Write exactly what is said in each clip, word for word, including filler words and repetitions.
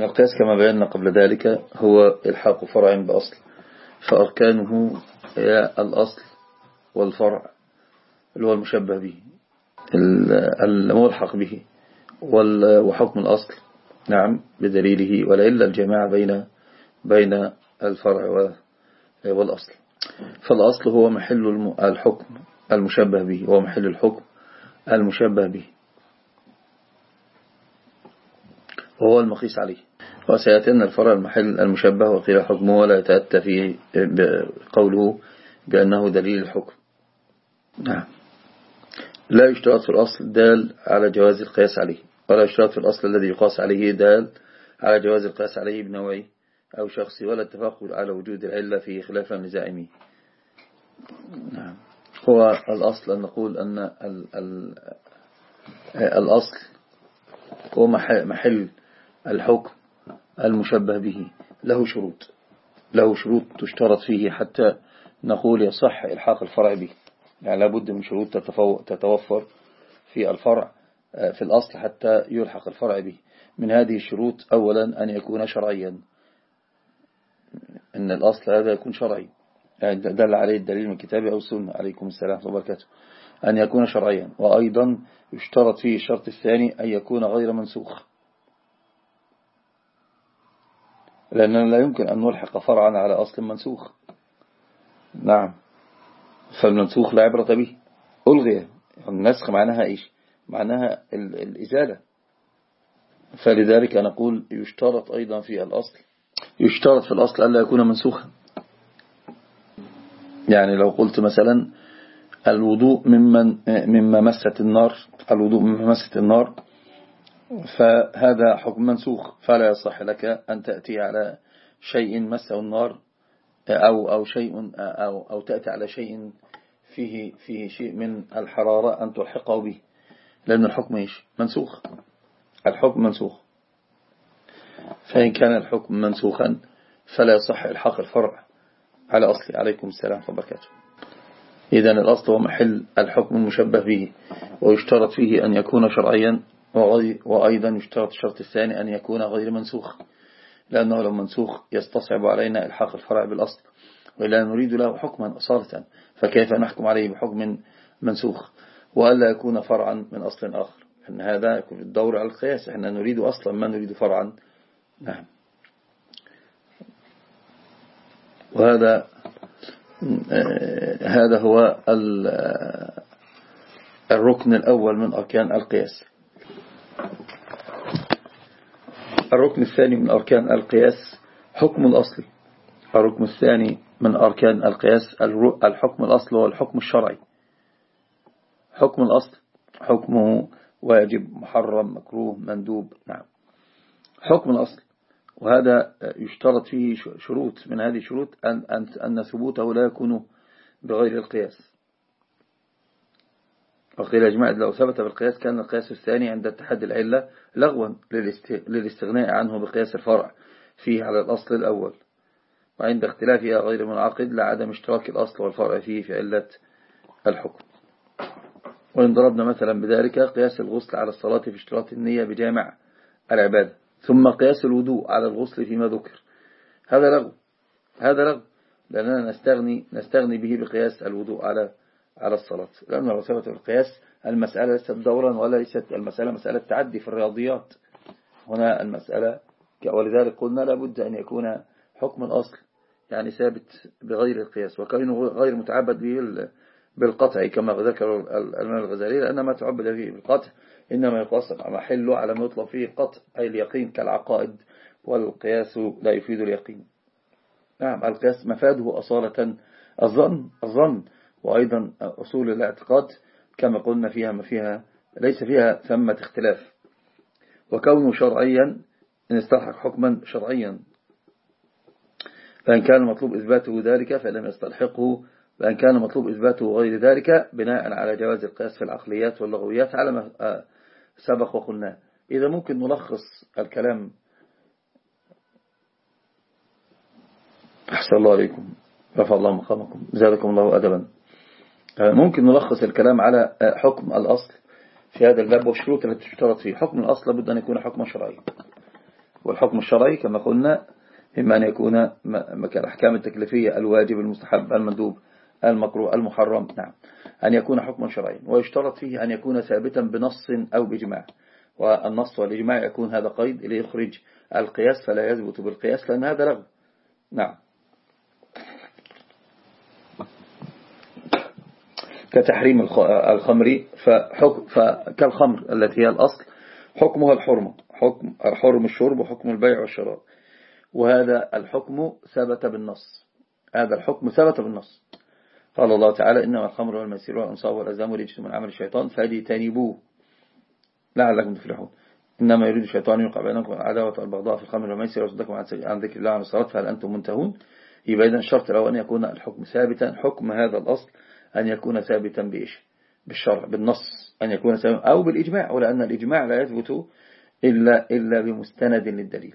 أن القياس كما بينا قبل ذلك هو إلحاق فرع بأصل، فأركانه هي الأصل والفرع اللي هو المشبه به الملحق به وحكم الأصل، نعم، بدليله ولا إلا الجماعة بين بين الفرع والأصل. فالأصل هو محل الحكم المشبه به، هو محل الحكم المشبه به، وهو المقيس عليه. وسيأتينا الفرع المحل المشبه وقيل حكمه ولا يتأتى فيه قوله بأنه دليل الحكم. نعم، لا يشترط في الأصل دال على جواز القياس عليه، ولا يشترط في الأصل الذي يقاس عليه دال على جواز القياس عليه بنوعي أو شخصي، ولا اتفاق على وجود العلة فيه خلافا لزائميه. نعم، هو الأصل أن نقول أن ال ال الأصل هو محل الحكم المشبه به، له شروط له شروط تشترط فيه حتى نقول يصح إلحاق الفرع به. يعني لابد من شروط تتوفر في الفرع في الأصل حتى يلحق الفرع به. من هذه الشروط أولا أن يكون شرعيا، أن الأصل هذا يكون شرعي، يعني دل عليه الدليل من الكتاب أو السنة، عليكم السلام وبركاته، أن يكون شرعيا. وأيضا يشترط فيه الشرط الثاني أن يكون غير منسوخ، لأننا لا يمكن أن نلحق فرعا على أصل منسوخ. نعم، فالمنسوخ لا عبرة به، ألغي. النسخ معناها إيش؟ معناها الإزالة. فلذلك نقول يشترط أيضا في الأصل يشترط في الأصل ألا يكون منسوخا. يعني لو قلت مثلا الوضوء ممن مما مست النار، الوضوء مما مست النار، فهذا حكم منسوخ، فلا يصح لك أن تأتي على شيء مسه النار أو أو شيء أو أو تأتي على شيء فيه فيه شيء من الحرارة أن تلحقه به، لأن الحكم إيش؟ منسوخ. الحكم منسوخ، فإن كان الحكم منسوخا فلا يصح إلحاق الفرع على أصله. عليكم السلام وبركاته. إذن الأصل هو محل الحكم المشبه به، ويشترط فيه أن يكون شرعيا، وأيضا يشترط الشرط الثاني أن يكون غير منسوخ، لأنه لو منسوخ يستصعب علينا إلحاق الفرع بالأصل، وإلا نريد له حكما أصالة، فكيف نحكم عليه بحكم منسوخ؟ وألا يكون فرعا من أصل آخر، أن هذا يكون الدور على القياس، احنا نريد أصلا ما نريد فرعا. نعم، وهذا هذا هو الركن الأول من أركان القياس. الركن الثاني من أركان القياس حكم الأصل. الركن الثاني من أركان القياس الحكم الأصل والحكم الشرعي. حكم الأصل حكمه واجب، محرم، مكروه، مندوب. نعم، حكم الأصل، وهذا يشترط فيه شروط. من هذه الشروط أن, أن, أن ثبوته لا يكون بغير القياس. وقيل أجمع لو ثبت بالقياس كان القياس الثاني عند اتحاد العلة لغوا للاستغناء عنه بقياس الفرع فيه على الأصل الأول، وعند اختلافها غير منعقد لعدم اشتراك الأصل والفرع فيه في علة الحكم. وإن ضربنا مثلا بذلك قياس الغسل على الصلاة في اشتراط النية بجامع العبادة، ثم قياس الوضوء على الغسل فيما ذكر، هذا لغو هذا لغو لأننا نستغني نستغني به بقياس الوضوء على على الصلاة، لأن لو ثبت القياس المسألة ليست دورا، ولا ليست المسألة مسألة تعدي في الرياضيات. هنا المسألة، ولذلك قلنا لابد أن يكون حكم الأصل يعني ثابت بغير القياس، وكونه غير متعبد به بالقطع كما ذكر الإمام الغزالي، لأن ما تعبد به بالقطع إنما يقاس محله على ما يطلب فيه القطع، أي اليقين كالعقائد، والقياس لا يفيد اليقين. نعم، القياس مفاده أصالة الظن الظن وأيضا أصول الاعتقاد كما قلنا فيها ما فيها ليس فيها ثمة اختلاف. وكونه شرعيا إن استلحق حكما شرعيا، فإن كان مطلوب إثباته ذلك فلم يستلحقه، وإن كان مطلوب إثباته غير ذلك بناء على جواز القياس في العقليات واللغويات على ما سبق وقلنا. إذا ممكن نلخص الكلام، أحسن الله عليكم، رفع الله مقامكم، زادكم الله أدبا. ممكن نلخص الكلام على حكم الأصل في هذا الباب والشروط التي تشترط فيه. حكم الأصل لابد أن يكون حكما شرعيا، والحكم الشرعي كما قلنا إما أن يكون كالأحكام التكليفية الواجب المستحب المندوب المكروه المحرم، نعم، أن يكون حكما شرعيا، ويشترط فيه أن يكون ثابتا بنص أو بإجماع، والنص والإجماع يكون هذا قيد ليخرج القياس فلا يثبت بالقياس لأن هذا لغو، نعم. كتحريم الخمر فكالخمر التي هي الأصل حكمها الحرمة، حكم حرم الشرب وحكم البيع والشراء، وهذا الحكم ثبت بالنص، هذا الحكم ثبت بالنص. قال الله تعالى إنما الخمر والميسر والأنصاب والأزلام رجس من عمل الشيطان فاجتنبوه لعلكم تفلحون. إنما يريد الشيطان يوقع بينكم العداوة والبغضاء في الخمر والميسر ويصدكم عن ذكر الله عن الصلاة فهل أنتم منتهون. يبقى إذن الشرط الأول أن يكون الحكم ثابتا، حكم هذا الأصل أن يكون ثابتا بإيش؟ بالشرع بالنص، أن يكون ثابتا أو بالإجماع، ولأن الإجماع لا يثبت إلا إلا بمستند للدليل،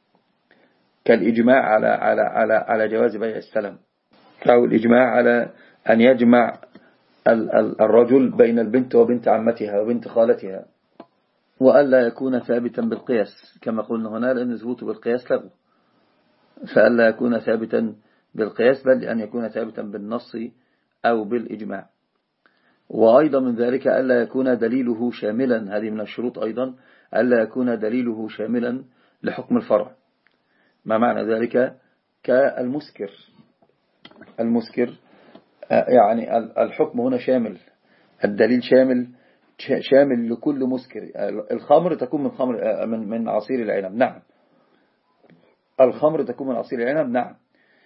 كالإجماع على على على على جواز بيع السلم، أو الإجماع على أن يجمع الرجل بين البنت وبنت عمتها وبنت خالتها، وألا يكون ثابتا بالقياس كما قلنا هنا، لأن ثبوت بالقياس لغو، فألا يكون ثابتا بالقياس بل أن يكون ثابتا بالنص أو بالإجماع. وأيضا من ذلك ألا يكون دليله شاملا، هذه من الشروط أيضا، ألا يكون دليله شاملا لحكم الفرع. ما معنى ذلك؟ كالمسكر، المسكر يعني الحكم هنا شامل، الدليل شامل شامل لكل مسكر. الخمر تكون من خمر من من عصير العنب، نعم، الخمر تكون من عصير العنب، نعم،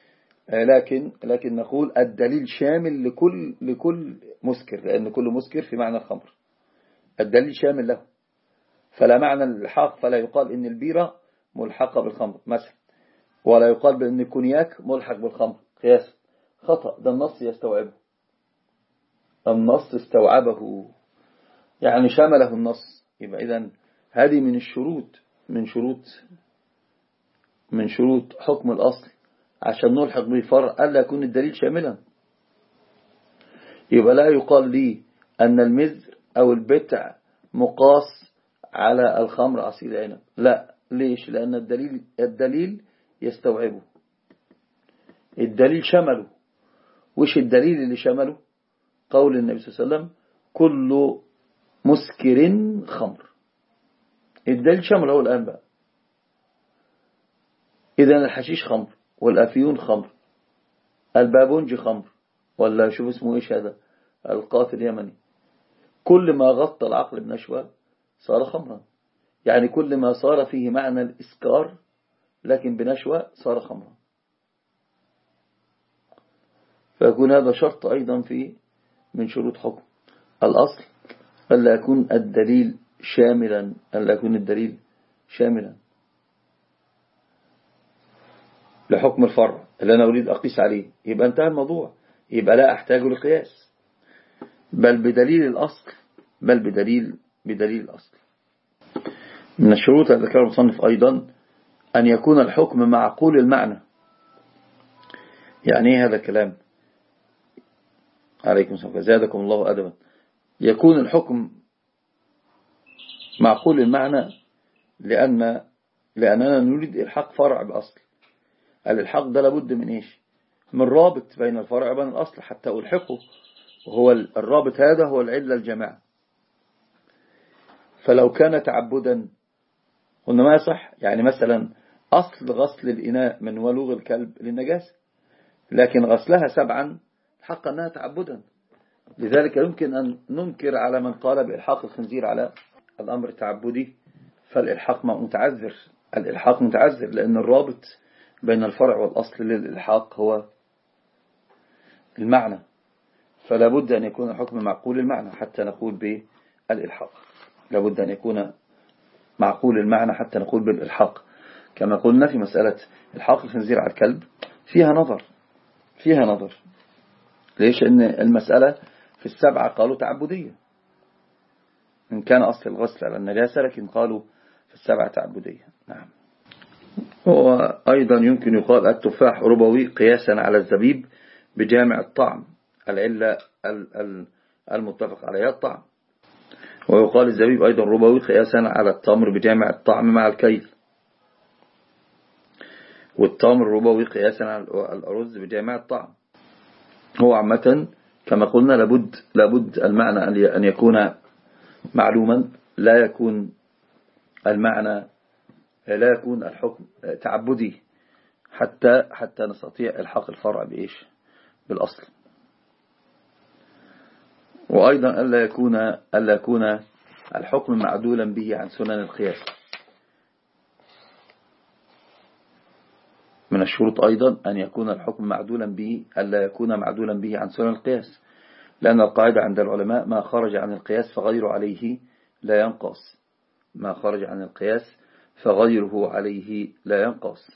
لكن لكن نقول الدليل شامل لكل لكل مسكر، لأن كل مسكر في معنى الخمر الدليل شامل له، فلا معنى الحق، فلا يقال إن البيرة ملحقة بالخمر مثلا، ولا يقال بأن الكونياك ملحق بالخمر قياسا، خطأ، ده النص يستوعبه، النص استوعبه يعني شمله النص. يبقى إذن هذه من الشروط من شروط من شروط حكم الأصل عشان نلحق به فرع ألا يكون الدليل شاملا. يبقى لا يقال لي أن المزر أو البتع مقاس على الخمر عصير العنب، لا، ليش؟ لأن الدليل الدليل يستوعبه، الدليل شمله. وش الدليل اللي شمله؟ قول النبي صلى الله عليه وسلم كل مسكر خمر، الدليل شمله الآن بقى. إذن الحشيش خمر، والأفيون خمر، البابونج خمر، ولا شوف اسمه إيش هذا القاتل اليمني، كل ما غطى العقل بنشوة صار خمرا، يعني كل ما صار فيه معنى الإسكار لكن بنشوة صار خمرا. فيكون هذا شرط أيضا في من شروط حكم الأصل ألا يكون الدليل شاملا، ألا يكون الدليل شاملا لحكم الفرع اللي أنا أريد أقيس عليه، يبقى انتهى الموضوع، يبقى لا أحتاج لقياس، بل بدليل الأصل، بل بدليل بدليل الأصل. من الشروط التي ذكرها المصنف أيضا أن يكون الحكم معقول المعنى. يعني ايه هذا الكلام؟ عليكم السلام، زادكم الله أدبا. يكون الحكم معقول المعنى لأن لأننا نريد إلحاق فرع بأصل. الإلحاق ده لابد من إيش؟ من رابط بين الفرع وبين الأصل حتى ألحقه، وهو الرابط هذا هو العلة الجماعة. فلو كان تعبدا قلنا ما يصح، يعني مثلا أصل غسل الإناء من ولوغ الكلب للنجاسة، لكن غسلها سبعا حق أنها تعبدا، لذلك يمكن أن ننكر على من قال بإلحاق الخنزير على الأمر التعبدي، فالإلحاق متعذر، الإلحاق متعذر لأن الرابط بين الفرع والأصل للإلحاق هو المعنى، فلا بد أن يكون الحكم معقول المعنى حتى نقول بالإلحاق، لا بد أن يكون معقول المعنى حتى نقول بالإلحاق. كما قلنا في مسألة إلحاق الخنزير على الكلب فيها نظر، فيها نظر ليش؟ أن المسألة في السبعة قالوا تعبدية إن كان أصل الغسل على النجاسة، لكن قالوا في السبعة تعبدية، نعم. وأيضا يمكن يقال التفاح ربوي قياسا على الزبيب بجامع الطعم، العلة المتفق عليها الطعم. ويقال الزبيب أيضا ربوي قياسا على التمر بجامع الطعم مع الكيل. والتمر ربوي قياسا على الأرز بجامع الطعم. هو عامة كما قلنا لابد, لابد المعنى أن يكون معلوما، لا يكون المعنى لا يكون الحكم تعبدي حتى حتى نستطيع الحاق الفرع بإيش بالأصل. وأيضا ألا يكون ألا يكون الحكم معدولا به عن سنن القياس. من الشروط أيضا أن يكون الحكم معدولا به ألا يكون معدولا به عن سنن القياس، لأن القاعدة عند العلماء ما خرج عن القياس فغير عليه لا ينقص، ما خرج عن القياس فغيره عليه لا ينقص.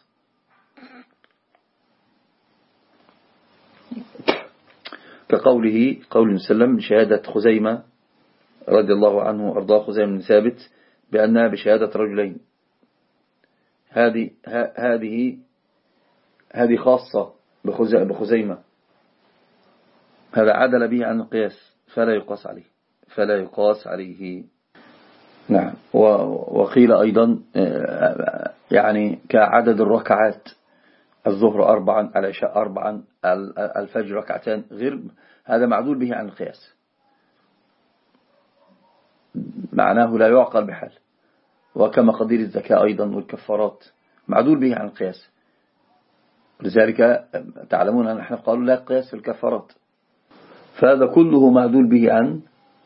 كقوله قول وسلم شهادة خزيمة رضي الله عنه وأرضاه خزيمة بن ثابت بأنها بشهادة رجلين، هذه هذه هذه خاصة بخزيمة، هذا عدل به عن القياس فلا يقاس عليه فلا يقاس عليه. نعم. وقيل أيضا يعني كعدد الركعات، الظهر أربعا، العشاء أربعا، الفجر ركعتان، غير هذا معدول به عن القياس، معناه لا يعقل بحال. وكما قدير الزكاة أيضا والكفارات معدول به عن القياس، لذلك تعلمون أن احنا قالوا لا قياس في الكفارات، فهذا كله معدول به عن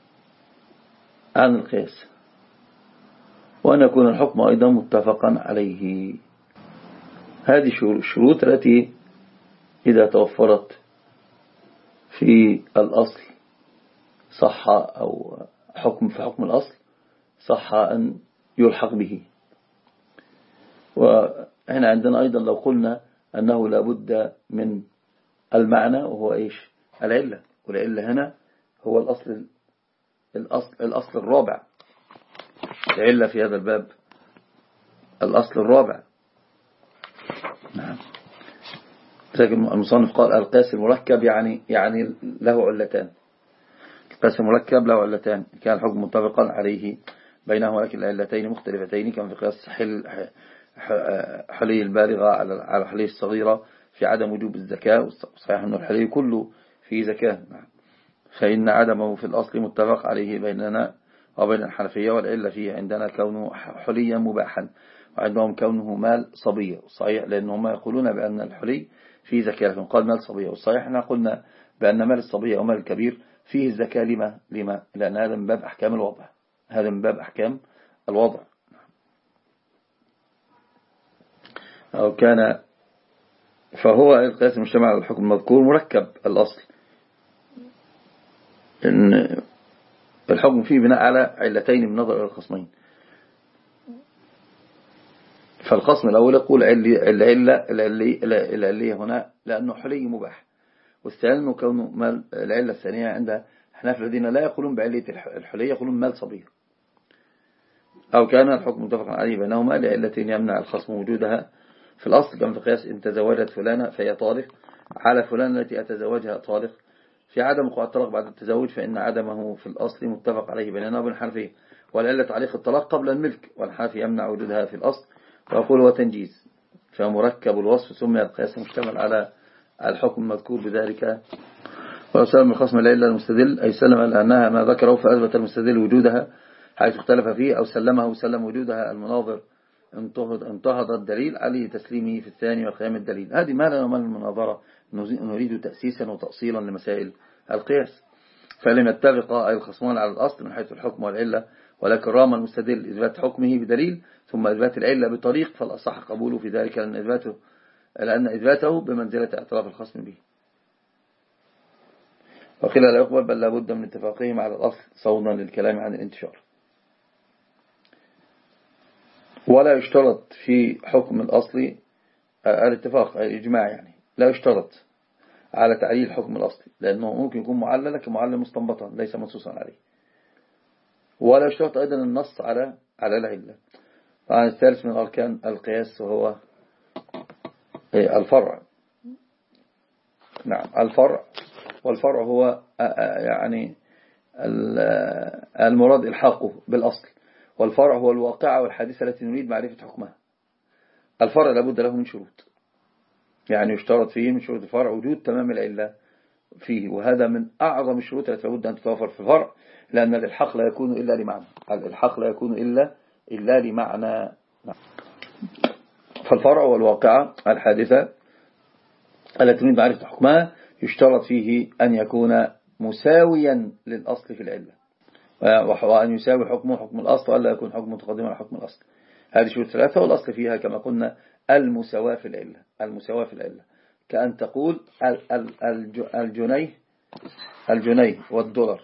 عن القياس. وأن يكون الحكم أيضا متفقا عليه. هذه الشروط التي إذا توفرت في الأصل صح، أو حكم في حكم الأصل صح أن يلحق به. وهنا عندنا أيضا لو قلنا أنه لابد من المعنى وهو إيش العلة، والعلة هنا هو الأصل الأصل, الأصل الرابع، العلة في هذا الباب الأصل الرابع. نعم. المصنف قال القياس المركب يعني يعني له علتان، القياس المركب له علتان، كان الحكم متفقا عليه بينهما لكن العلتين مختلفتين، كما في قياس حلي البالغة على حلي الصغيرة في عدم وجوب الزكاة، وصحيح أن الحلي كله فيه زكاة، فإن عدمه في الأصل متفق عليه بيننا وبين الحنفية، والعلة فيه عندنا كونه حليا مباحا، وعندهم كونه مال صبية. صحيح لأنهم يقولون بأن الحلي فيه زكاة، لكن قال مال صبية، والصحيح احنا قلنا بأن مال الصبية ومال الكبير فيه الزكاة. لما؟ لما؟ لأن هذا من باب أحكام الوضع، هذا من باب أحكام الوضع. أو كان فهو القياس المجتمع على الحكم المذكور مركب الأصل، إن الحكم فيه بناء على علتين من نظر الخصمين. فالخصم الأول يقول العلة العلية هنا لأنه حلي مباح، والثاني أنه كونه مال. العلة الثانية عند احناف الذين لا يقولون بعلية الحلي يقولون مال صبي. أو كان الحكم متفق عليه بينهما لعلتين يمنع الخصم وجودها في الأصل، كما في قياس إن تزوجت فلانة فهي طالق على فلانة التي أتزوجها طالق، في عدم وقوع الطلاق بعد التزوج فإن عدمه في الأصل متفق عليه بيننا وبين الحنفية. والعلة تعليق الطلاق قبل الملك، والحنفي يمنع وجودها في الأصل ويقول هو تنجيز، فمركب الوصف سمي القياس مشتمل على الحكم المذكور بذلك. ولو سلم الخصم العلة المستدل أي سلم لأنها ما ذكره فأثبت المستدل وجودها حيث اختلف فيه، أو سلمه وسلم وجودها المناظر انتهض الدليل عليه تسليمه في الثاني وقيام الدليل. هذه ما لنا من المناظرة، نريد تأسيسا وتأصيلا لمسائل القياس. فلم يتفق الخصمان على الأصل من حيث الحكم والعلة، ولكن رام المستدل إثبات حكمه بدليل ثم إثبات العلة بطريق، فالأصح قبوله في ذلك لأن إثباته, لأن إثباته بمنزلة اعتراف الخصم به. وقيل لا يقبل بل لابد من اتفاقهم على الأصل صونا للكلام عن الانتشار. ولا يشترط في حكم الأصل الاتفاق الإجماع، يعني لا يشترط على تعليل الحكم الأصلي، لأنه ممكن يكون معلل كمعلل مستنبطا ليس منصوصا عليه. ولا يشترط أيضا النص على على العلة. طبعا الثالث من أركان القياس وهو الفرع. نعم الفرع، والفرع هو يعني المراد إلحاقه بالأصل، والفرع هو الواقعة والحادثة التي نريد معرفة حكمها. الفرع لابد له من شروط، يعني يشترط فيه من شروط الفرع وجود تمام العلة فيه، وهذا من أعظم الشروط التي لابد أن تتوفر في الفرع، لأن الإلحاق لا يكون إلا لمعنى، الإلحاق لا يكون إلا إلا لمعنى. فالفرع والواقعة الحادثة التي تريد معرفة حكمها يشترط فيه أن يكون مساويا للأصل في العلة، وأن يساوي حكمه حكم الأصل، وألا يكون حكم متقدم على حكم الأصل. هذه شروط ثلاثة، والأصل فيها كما قلنا المساواة في العلة، المساواة في العلة، كأن تقول الجنيه الجنيه والدولار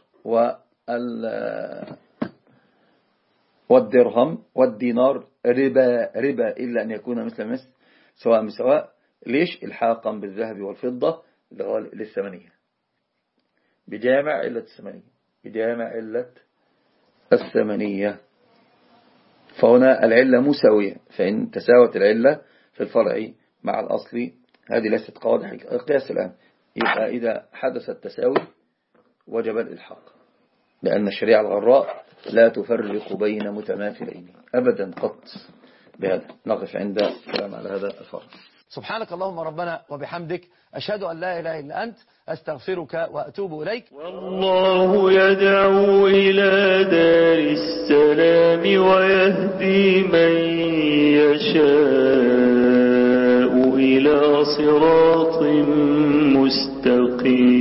والدرهم والدينار ربا ربا إلا أن يكون مثل مثل سواء بسواء. ليش؟ الحاقا بالذهب والفضة للثمنية، بجامع علة الثمنية، بجامع علة الثمنية. فهنا العلة مساوية، فإن تساوت العلة في الفرع مع الأصل هذه ليست قواعد القياس الآن، يبقى إذا حدث التساوي وجب الإلحاق، لأن الشريعة الغراء لا تفرق بين متماثلين أبدا قط. بهذا نقف عند الكلام على هذا الفرع. سبحانك اللهم ربنا وبحمدك، أشهد أن لا إله إلا أنت، أستغفرك وأتوب إليك. والله يدعو إلى دار السلام ويهدي من يشاء إلى صراط مستقيم.